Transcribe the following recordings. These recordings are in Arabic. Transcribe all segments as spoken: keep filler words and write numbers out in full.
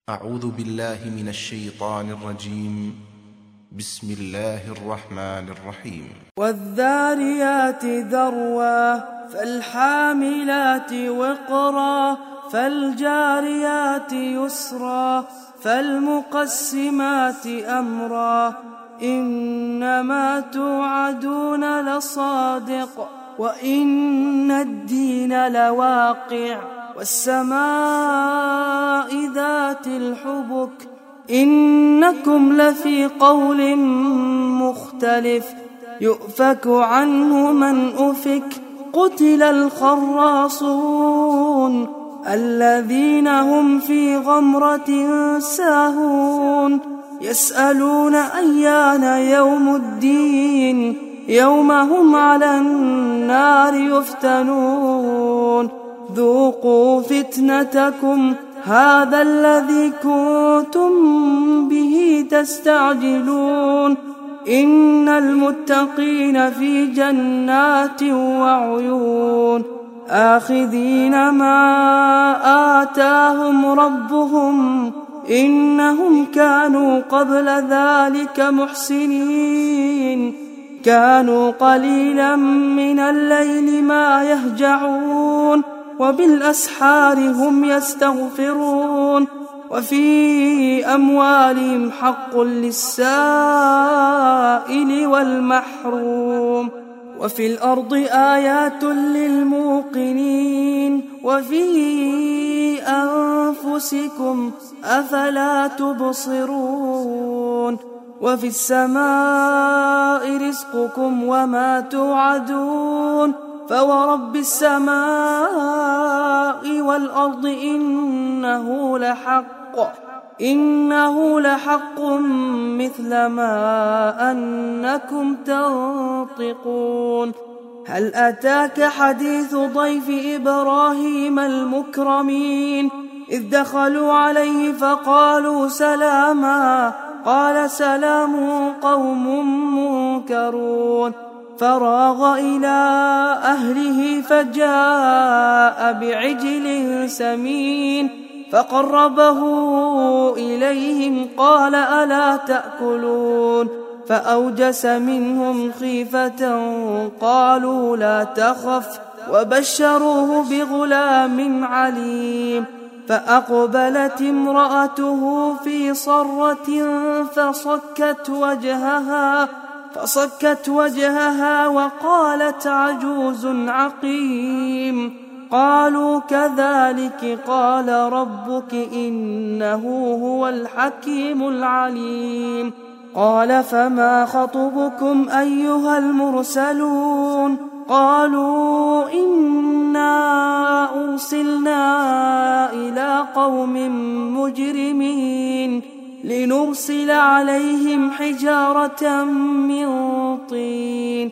أعوذ بالله من الشيطان الرجيم. بسم الله الرحمن الرحيم. والذاريات ذروا فالحاملات وقرا فالجاريات يسرا فالمقسمات أمرا إنما توعدون لصادق وإن الدين لواقع والسماء ذات الحبك إنكم لفي قول مختلف يؤفك عنه من أفك قتل الخراصون الذين هم في غمرة ساهون يسألون أيان يوم الدين يوم هم على النار يفتنون ذوقوا فتنتكم هذا الذي كنتم به تستعجلون إن المتقين في جنات وعيون آخذين ما آتاهم ربهم إنهم كانوا قبل ذلك محسنين كانوا قليلا من الليل ما يهجعون وبالأسحار هم يستغفرون وفي أموالهم حق للسائل والمحروم وفي الأرض آيات للموقنين وفي أنفسكم أفلا تبصرون وفي السماء رزقكم وما توعدون فورب السماء والأرض إنه لحق إنه لحق مثل ما أنكم تنطقون هل أتاك حديث ضيف إبراهيم المكرمين إذ دخلوا عليه فقالوا سلاما قال سلام قوم منكرون فراغ إلى أهله فجاء بعجل سمين فقربه إليهم قال ألا تأكلون فأوجس منهم خيفة قالوا لا تخف وبشروه بغلام عليم فأقبلت امرأته في صرة فصكت وجهها فصكت وجهها وقالت عجوز عقيم قالوا كذلك قال ربك إنه هو الحكيم العليم قال فما خطبكم أيها المرسلون قالوا إنا أرسلنا إلى قوم مجرمين لنرسل عليهم حجارة من طين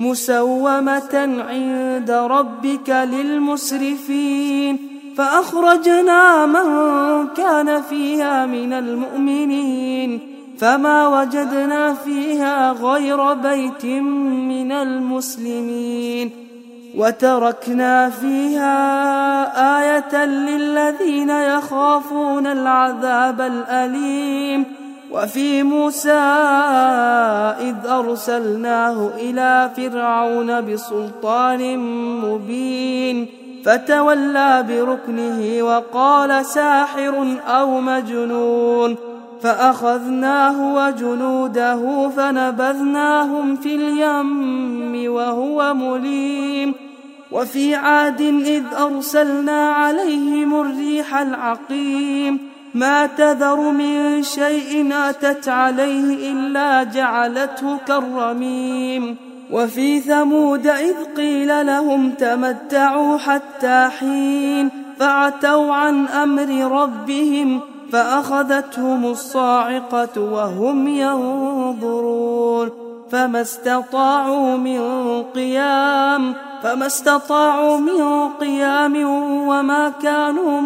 مسومة عند ربك للمسرفين فأخرجنا من كان فيها من المؤمنين فما وجدنا فيها غير بيت من المسلمين وتركنا فيها آية للذين يخافون العذاب الأليم وفي موسى إذ أرسلناه إلى فرعون بسلطان مبين فتولى بركنه وقال ساحر أو مجنون فأخذناه وجنوده فنبذناهم في اليم وهو مليم وفي عاد إذ أرسلنا عليهم الريح العقيم ما تذر من شيء أتت عليه إلا جعلته كالرميم وفي ثمود إذ قيل لهم تمتعوا حتى حين فعتوا عن أمر ربهم فأخذتهم الصاعقة وهم ينظرون فما استطاعوا من قيام فما استطاعوا من قيام وما كانوا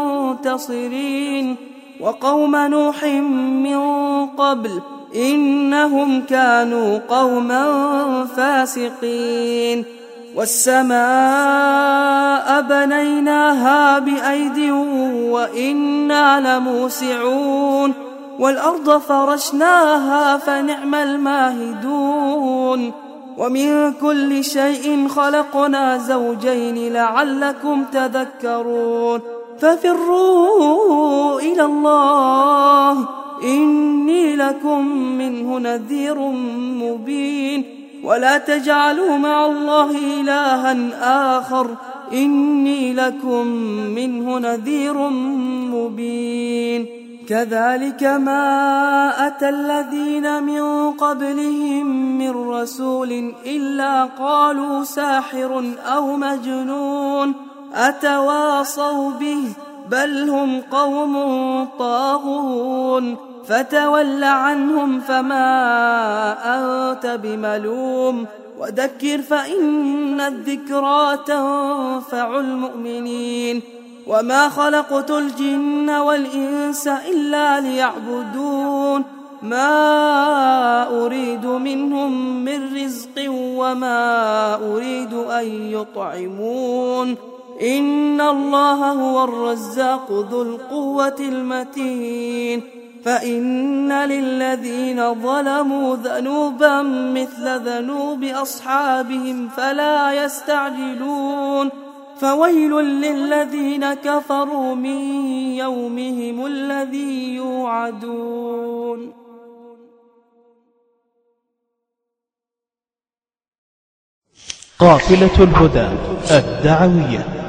منتصرين وقوم نوح من قبل إنهم كانوا قوما فاسقين والسماء بنيناها بأيد وإنا لموسعون والأرض فرشناها فنعم الماهدون ومن كل شيء خلقنا زوجين لعلكم تذكرون ففروا إلى الله إني لكم منه نذير مبين ولا تجعلوا مع الله إلها آخر إني لكم منه نذير مبين كذلك ما أتى الذين من قبلهم من رسول إلا قالوا ساحر أو مجنون أتواصوا به بل هم قوم طاغون فتول عنهم فما أنت بملوم وذكر فإن الذكرى تنفع المؤمنين وما خلقت الجن والإنس إلا ليعبدون ما أريد منهم من رزق وما أريد أن يطعمون إن الله هو الرزاق ذو القوة المتين فإن للذين ظلموا ذنوبا مثل ذنوب أصحابهم فلا يستعجلون فويل للذين كفروا من يومهم الذي يوعدون. قافلة الهدى الدعوية